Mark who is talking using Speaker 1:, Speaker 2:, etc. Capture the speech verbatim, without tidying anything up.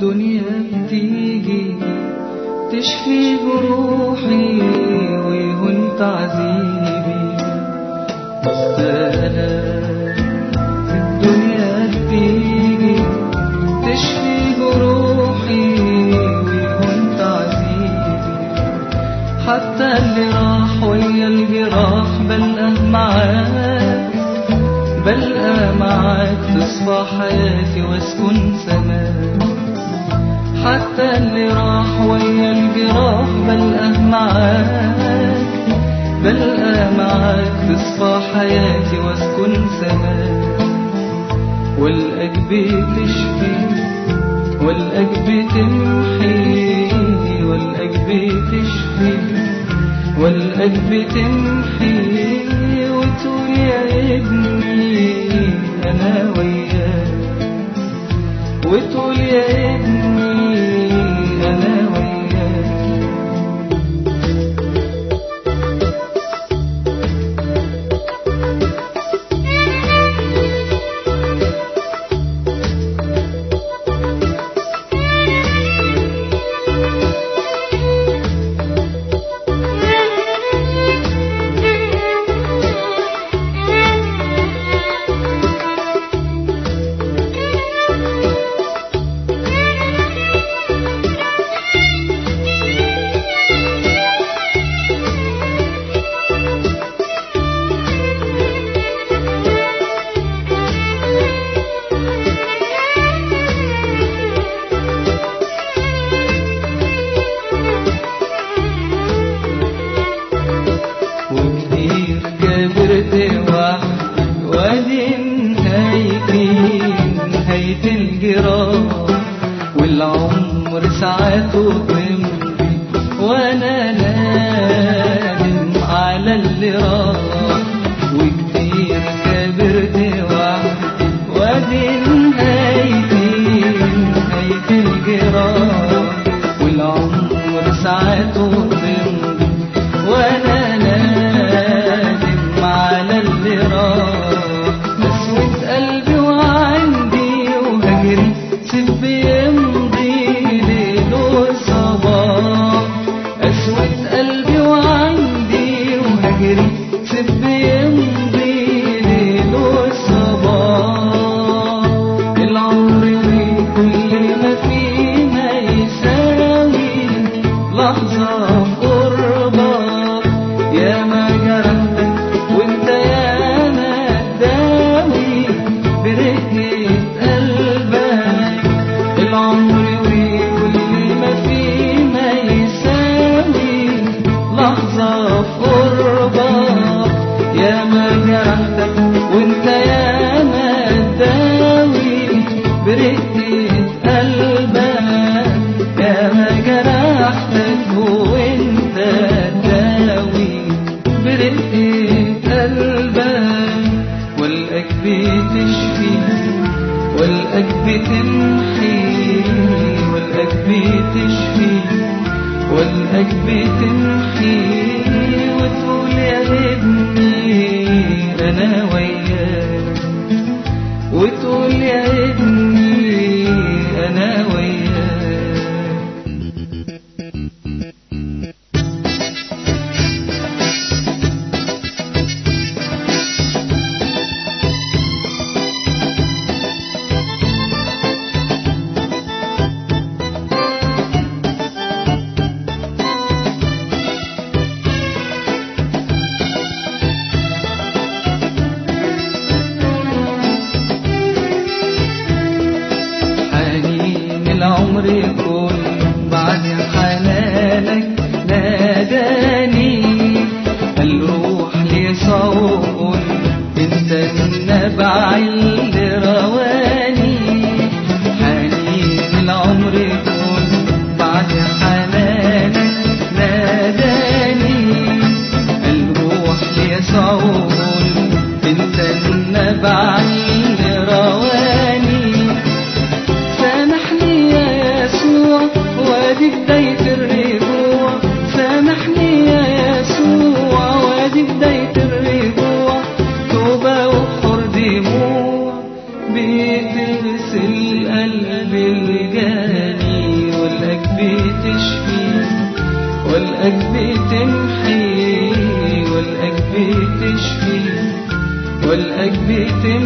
Speaker 1: الدنيا بتيجي تشفي جروحي ويهون تعذيبي. مستاهلة الدنيا بتيجي تشفي جروحي ويهون تعذيبي. حتى اللي راح ويا الجراح بلقى معاك، بلقى معاك تصفى حياتي واسكن سماك. حتى اللي راح ويا الجراح بلقى معاك، بلقى معاك تصفى حياتي واسكن سماك. والقاك بتشفي والقاك بتمحي، والقاك بتشفي والقاك بتمحي، وتقول يا ابني أنا وياك، وتقول يا ابني أنا وياك. وادي نهايتي نهاية الجراح، والعمر ساعاته تمضي وانا نادم على اللي راح. وكتير كبرت وحدي وادي نهايتي نهاية الجراح، والعمر ساعاته تمضي وانا نادم على اللي راح. قسوة قلبي وعندي وهجري سيب يمضي ليل وصباح. قسوة قلبي وعندي وهجري سيب يمضي ليل وصباح. العمر وكل ما فيه ما يساوي لحظة قربك. يا ما جرحتك وانت يا ما تداوي برقة قلبك. العمر وكل ما فيه ما يساوي لحظة في قربك. يا ما جرحتك وانت يا ما تداوي برقة قلبك. يا ما جرحتك وانت تداوي برقة قلبك. والقاك بتشفي والقاك بتمحي، والقاك بتشفي والقاك بتمحي، وتقول يا ابني أنا وياك، وتقول يا ابني أنا وياك. العمر كله بعد حنانك ناداني، الروح ليسوع انت النبع اللي رواني. حنين العمر كله بعد حنانك ناداني، الروح ليسوع انت النبع اللي رواني. سامحني يا يسوع وادي بداية الرجوع، سامحني يا يسوع وادي بداية الرجوع. توبة وحر دموع بتغسل قلب الجاني. بيت